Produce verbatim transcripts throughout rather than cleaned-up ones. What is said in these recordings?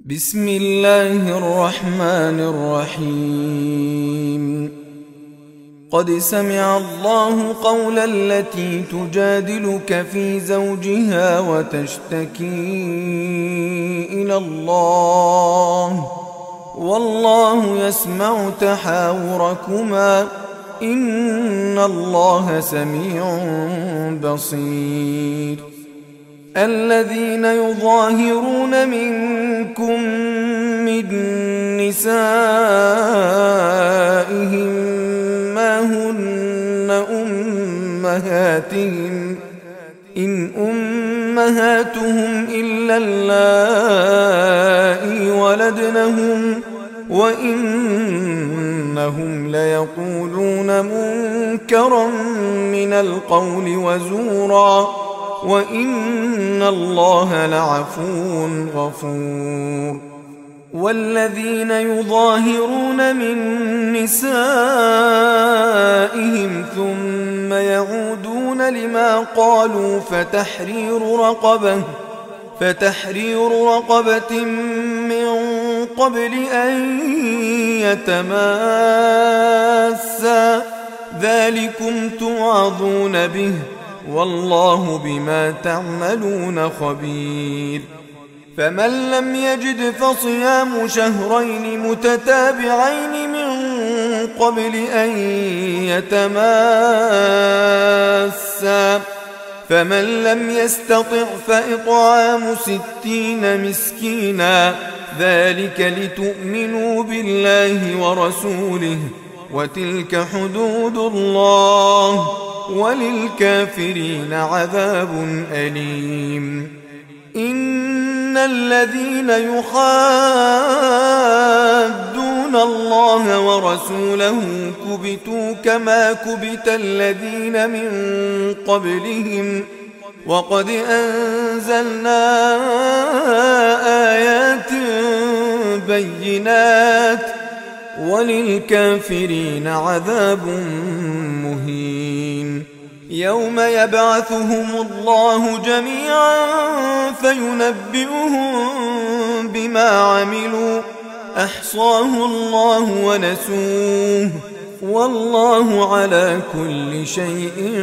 بسم الله الرحمن الرحيم. قد سمع الله قول التي تجادلك في زوجها وتشتكي إلى الله والله يسمع تحاوركما إن الله سميع بصير. الذين يظاهرون منكم من نسائهم ما هن أمهاتهم إن أمهاتهم إلا اللائي ولدنهم وإنهم ليقولون منكرا من القول وزورا وإن الله لعفو غفور. والذين يظاهرون من نسائهم ثم يعودون لما قالوا فتحرير رقبة فتحرير رقبة من قبل أن يتماسا ذلكم توعظون به والله بما تعملون خبير. فمن لم يجد فصيام شهرين متتابعين من قبل أن يتماسا فمن لم يستطع فإطعام ستين مسكينا ذلك لتؤمنوا بالله ورسوله وتلك حدود الله وللكافرين عذاب أليم. إن الذين يحادون الله ورسوله كبتوا كما كبت الذين من قبلهم وقد أنزلنا آيات بينات وللكافرين عذاب مهين. يوم يبعثهم الله جميعا فينبئهم بما عملوا أحصاه الله ونسوه والله على كل شيء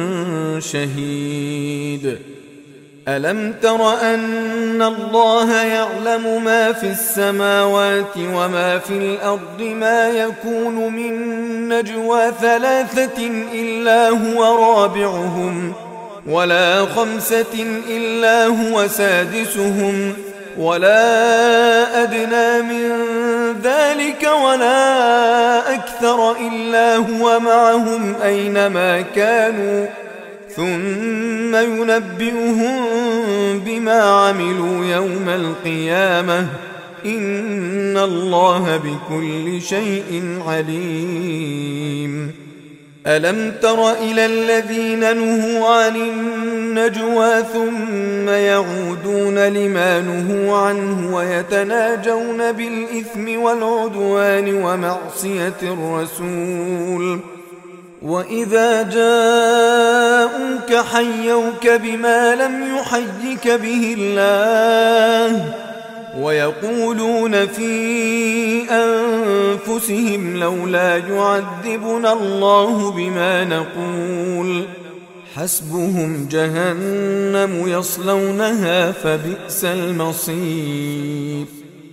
شهيد. ألم تر أن الله يعلم ما في السماوات وما في الأرض ما يكون من نجوى ثلاثة إلا هو رابعهم ولا خمسة إلا هو سادسهم ولا أدنى من ذلك ولا أكثر إلا هو معهم أينما كانوا ثم ينبئهم بما عملوا يوم القيامة إن الله بكل شيء عليم. ألم تر إلى الذين نهوا عن النجوى ثم يعودون لما نهوا عنه ويتناجون بالإثم والعدوان ومعصية الرسول وإذا جاءوك حيوك بما لم يحيك به الله ويقولون في أنفسهم لولا يعذبنا الله بما نقول حسبهم جهنم يصلونها فبئس المصير.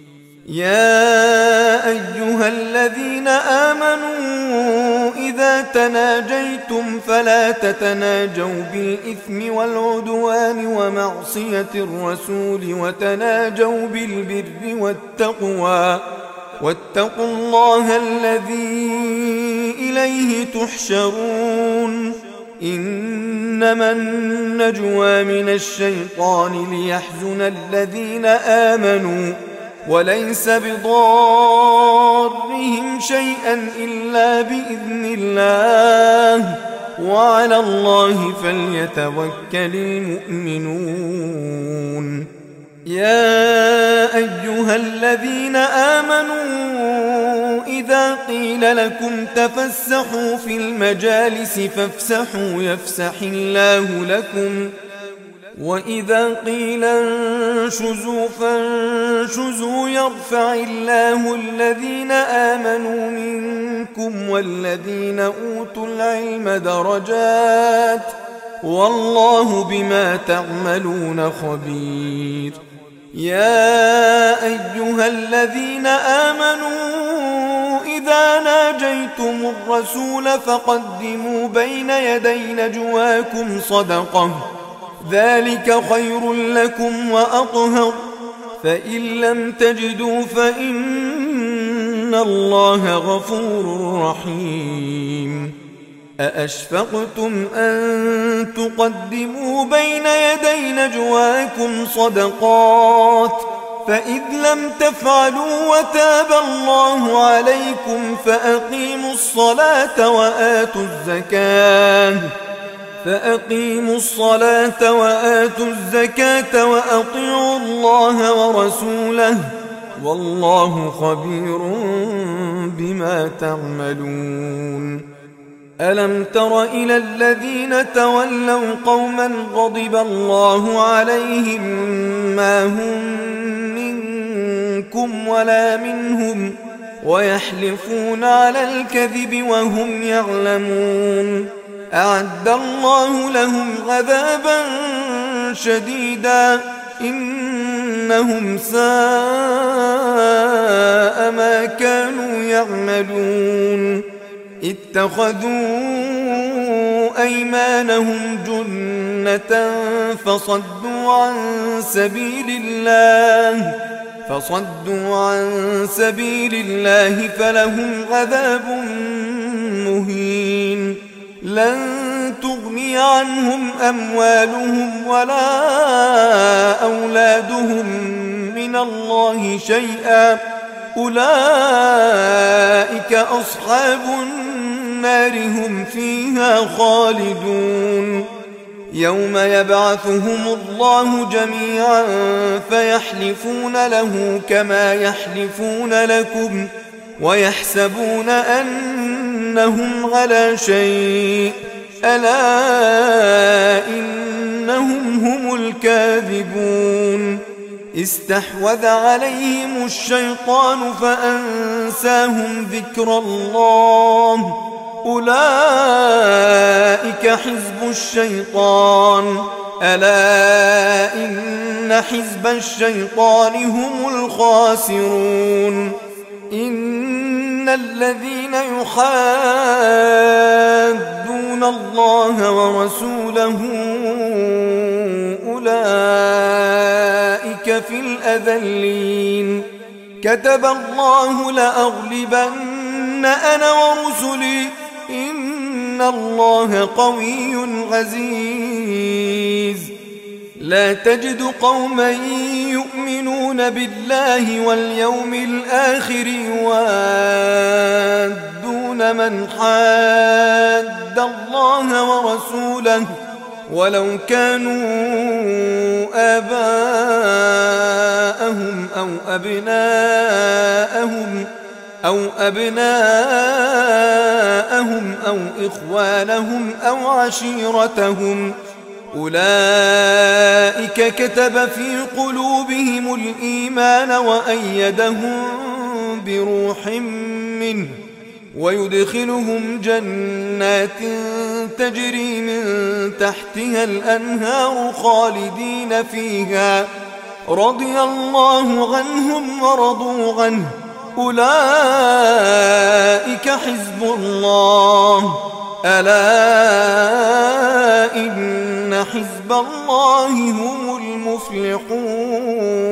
يا أيها الذين آمنوا إذا تناجيتم فلا تتناجوا بالإثم والعدوان ومعصية الرسول وتناجوا بالبر والتقوى واتقوا الله الذي إليه تحشرون. إنما النجوى من الشيطان ليحزن الذين آمنوا وليس بضارهم شيئا إلا بإذن الله وعلى الله فليتوكل المؤمنون. يا أيها الذين آمنوا إذا قيل لكم تفسحوا في المجالس فافسحوا يفسح الله لكم وإذا قيل انشزوا فانشزوا يرفع الله الذين آمنوا منكم والذين أوتوا العلم درجات والله بما تعملون خبير. يا أيها الذين آمنوا إذا ناجيتم الرسول فقدموا بين يدي نجواكم صدقة ذلك خير لكم وأطهر فإن لم تجدوا فإن الله غفور رحيم. أأشفقتم أن تقدموا بين يدي نجواكم صدقات فإذ لم تفعلوا وتاب الله عليكم فأقيموا الصلاة وآتوا الزكاة فأقيموا الصلاة وآتوا الزكاة وأطيعوا الله ورسوله والله خبير بما تعملون. ألم تر إلى الذين تولوا قوما غضب الله عليهم ما هم منكم ولا منهم ويحلفون على الكذب وهم يعلمون أعد الله لهم عذابا شديدا إنهم ساء ما كانوا يعملون. اتخذوا أيمانهم جنة فصدوا عن سبيل الله فصدوا عن سبيل الله فلهم عذاب مهين. لن تغني عنهم أموالهم ولا أولادهم من الله شيئا أولئك أصحاب النار هم فيها خالدون. يوم يبعثهم الله جميعا فيحلفون له كما يحلفون لكم ويحسبون أنهم على شيء ألا إنهم هم الكاذبون. استحوذ عليهم الشيطان فأنساهم ذكر الله أولئك حزب الشيطان ألا إن حزب الشيطان هم الخاسرون. إن الذين يحادون الله ورسوله أولئك في الأذلين. كتب الله لأغلبن أنا ورسلي إن الله قوي عزيز. لا تجد قوما يؤمنون بالله واليوم الآخر يوادون من حاد الله ورسوله ولو كانوا آباءهم أو أبناءهم أو أبناءهم أو إخوانهم أو عشيرتهم أولئك كتب في قلوبهم الإيمان وأيدهم بروح منه ويدخلهم جنات تجري من تحتها الأنهار خالدين فيها رضي الله عنهم ورضوا عنه أولئك حزب الله ألا إن حزب الله هم المفلحون.